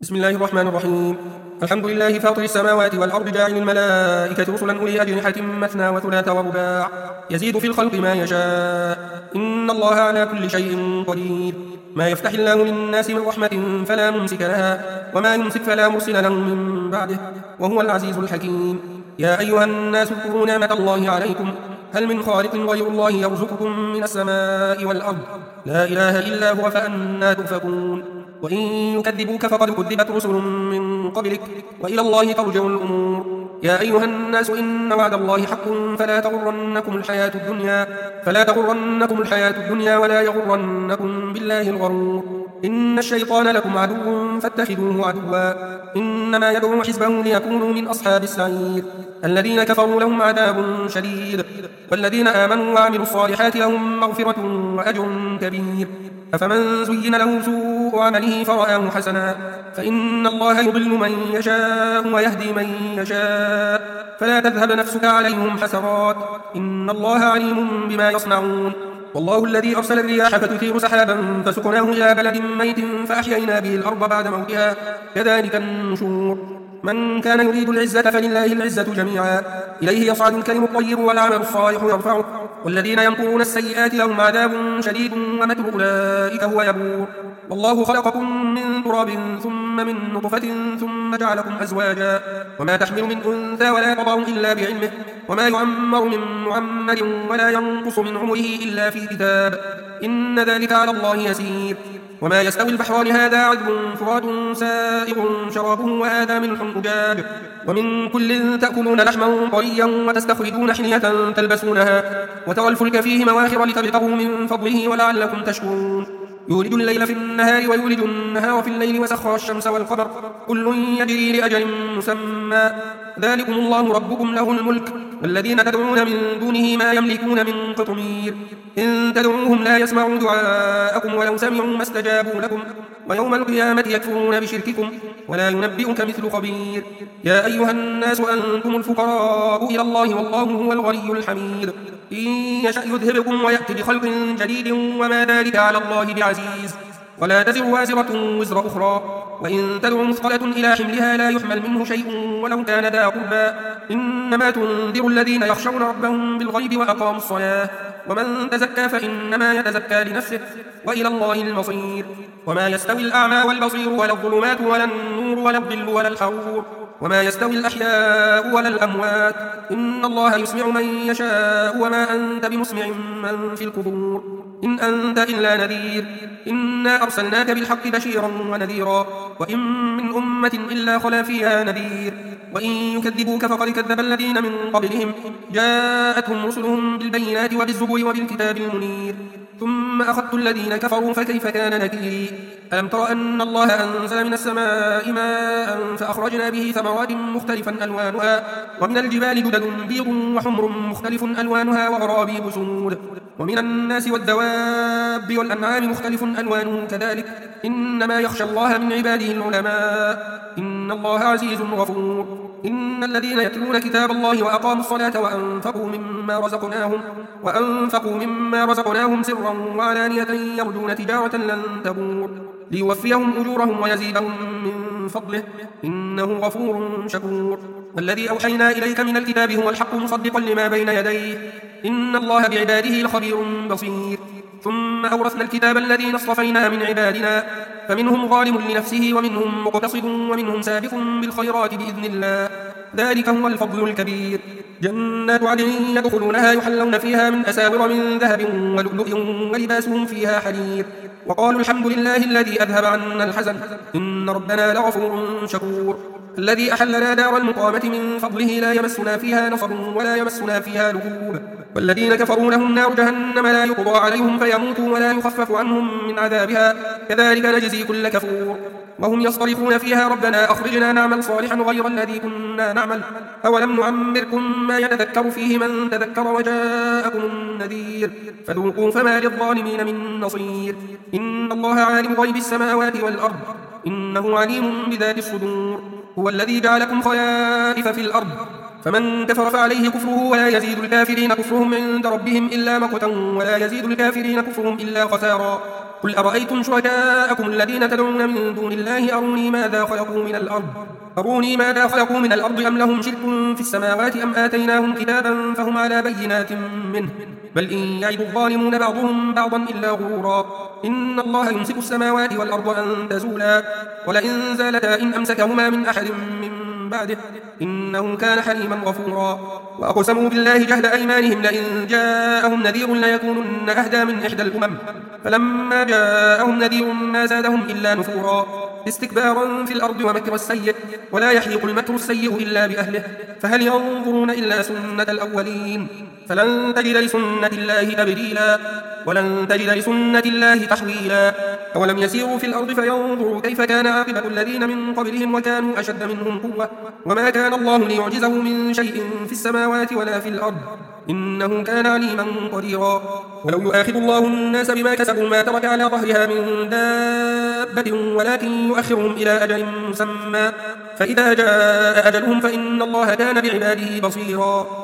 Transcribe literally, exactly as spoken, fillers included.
بسم الله الرحمن الرحيم. الحمد لله فاطر السماوات والأرض جاعل الملائكة رسلا أولي أجنحة مثنى وثلاث ورباع يزيد في الخلق ما يشاء إن الله على كل شيء قدير. ما يفتح الله للناس من رحمة فلا ممسك لها وما يمسك فلا مرسل له من بعده وهو العزيز الحكيم. يا أيها الناس اذكروا نعمة الله عليكم هل من خالق غير الله يرزقكم من السماء والأرض لا إله إلا هو فأنى تؤفكون. وإن يكذبوك فقد كذبت رسل من قبلك وإلى الله ترجع الأمور. يا أيها الناس إن وعد الله حق فلا تغرنكم الحياة الدنيا فلا تغرنكم الحياة الدنيا ولا يغرنكم بالله الغرور. إن الشيطان لكم عدو فاتخذوه عدوا إنما يدعو حزبه ليكونوا من أصحاب السعير. الذين كفروا لهم عذاب شديد والذين آمنوا وعملوا الصالحات لهم مغفرة وأجر كبير. أفمن زين له سوء عمله فرآه حسنا فإن الله يضل من يشاء ويهدي من يشاء فلا تذهب نفسك عليهم حسرات إن الله عليم بما يصنعون. والله الذي أرسل الرياح فتثير سحابا فسقناه إلى بلد ميت فأحيينا به الأرض بعد موتها كذلك النشور. من كان يريد العزة فلله العزة جميعا إليه يصعد الكلم الطيب والعمل الصالح يرفعه والذين يمكرون السيئات لهم عذاب شديد ومكر أولئك هو يبور. والله خلقكم من تراب ثم من نطفة ثم جعلكم أزواجا وما تحمل من أنثى ولا تضع إلا بعلمه وما يعمر من معمر ولا ينقص من عمره إلا في كتاب إن ذلك على الله يسير. وما يستوي البحران هذا عذب فرات سائغ شرابه وهذا ملح أجاج ومن كل تأكلون لحما طريا وتستخرجون حلية تلبسونها وترى الفلك فيه مواخر لتبتغوا من فضله ولعلكم تشكرون. يولج الليل في النهار ويولج النهار في الليل وسخر الشمس والقمر كل يجري لأجل مسمى ذلكم الله ربكم له الملك والذين تدعون من دونه ما يملكون من قطمير إن تدعوهم لا يسمعوا دعاءكم ولو سمعوا ما استجابوا لكم ويوم القيامة يكفرون بشرككم ولا ينبئك مثل خبير. يا أيها الناس أنتم الفقراء إلى الله والله هو الغني الحميد إن يشأ يذهبكم ويأتي بخلق جديد وما ذلك على الله بعزيز. ولا تزر وازرة وزر أخرى وإن تدع مثقلة إلى حملها لا يحمل منه شيء ولو كان ذا قربى إنما تنذر الذين يخشون ربهم بالغيب وأقاموا الصلاة ومن تزكى فإنما يتزكى لنفسه وإلى الله المصير. وما يستوي الأعمى والبصير ولا الظلمات ولا النور ولا الظل ولا الحرور وما يستوي الأحياء ولا الأموات إن الله يسمع من يشاء وما أنت بمسمع من في القبور إن أنت إلا نذير إنا أرسلناك بالحق بشيرا ونذيرا وإن من أمة إلا خلا فيها نذير وإن يكذبوك فقد كذب الذين من قبلهم جاءتهم رسلهم بالبينات وبالزبر وبالكتاب المنير ثم أخذت الذين كفروا فكيف كان نكير. ألم تر أن الله أنزل من السماء ماء فأخرجنا به ثمرات مختلفا ألوانها ومن الجبال جدد بيض وحمر مختلف ألوانها وغرابيب سود ومن الناس والدواب والأنعام مختلف ألوانه كذلك إنما يخشى الله من عباده العلماء إن الله عزيز غفور. إن الذين يتلون كتاب الله وأقاموا الصلاة وأنفقوا مما رزقناهم وأنفقوا مما رزقناهم سرا وعلانية يرجون تجارة لن تبور ليوفيهم أجورهم ويزيدهم من فضله إنه غفور شكور. والذي أوحينا إليك من الكتاب هو الحق مصدقا لما بين يديه إن الله بعباده لخبير بصير. ثم أورثنا الكتاب الذين اصطفينا من عبادنا فمنهم ظالم لنفسه ومنهم مقتصد ومنهم سابق بالخيرات بإذن الله ذلك هو الفضل الكبير. جنات عدن يدخلونها يحلون فيها من أساور من ذهب ولؤلؤ ولباسهم فيها حرير وقالوا الحمد لله الذي أذهب عنا الحزن إن ربنا لغفور شكور. الذي أحلنا دار المقامة من فضله لا يمسنا فيها نصب ولا يمسنا فيها لغوب والذين كفروا لهم نار جهنم لا يقضى عليهم فيموتوا ولا يخفف عنهم من عذابها كذلك نجزي كل كفور. وهم يصطرخون فيها ربنا أخرجنا نعمل صالحا غير الذي كنا نعمل أولم نعمركم ما يتذكر فيه من تذكر وجاءكم النذير فذوقوا فما للظالمين من نصير. إن الله عالم غيب السماوات والأرض إنه عليم بذات الصدور. هو الذي جعلكم خلائف في الأرض فمن كفر فعليه كفره ولا يزيد الكافرين كفرهم عند ربهم إلا مقتا ولا يزيد الكافرين كفرهم إلا خسارا قل أرأيتم شركاءكم الذين تدعون من دون الله أروني ماذا خلقوا من الأرض أروني ماذا خلقوا من الأرض أم لهم شرك في السماوات أم آتيناهم كتابا فهم على بينات منه بل إن يعد الظالمون بعضهم بعضا إلا غرورا إن الله يمسك السماوات والأرض أن تزولا ولئن زالتا إن أمسكهما من أحد من بعده إنه كان حليما غفورا وأقسموا بالله جهد أيمانهم لئن جاءهم نذير ليكونن أهدى من إحدى الأمم فلما جاءهم نذير ما زادهم إلا نفورا استكبارا في الأرض ومكر السيء ولا يحيق المكر السيء إلا بأهله فهل ينظرون إلا سنة الأولين فلن تجد لسنة الله تبديلا ولن تجد لسنة الله تحويلا أولم يسيروا في الأرض فينظروا كيف كان عاقبة الذين من قبلهم وكانوا أشد منهم قوة وما كان الله ليعجزه من شيء في السماوات ولا في الأرض إنه كان عليما قديرا ولو يؤاخذ الله الناس بما كسبوا ما ترك على ظهرها من دابة ولكن يؤخرهم إلى أجل مسمى فإذا جاء أجلهم فإن الله كان بعباده بصيرا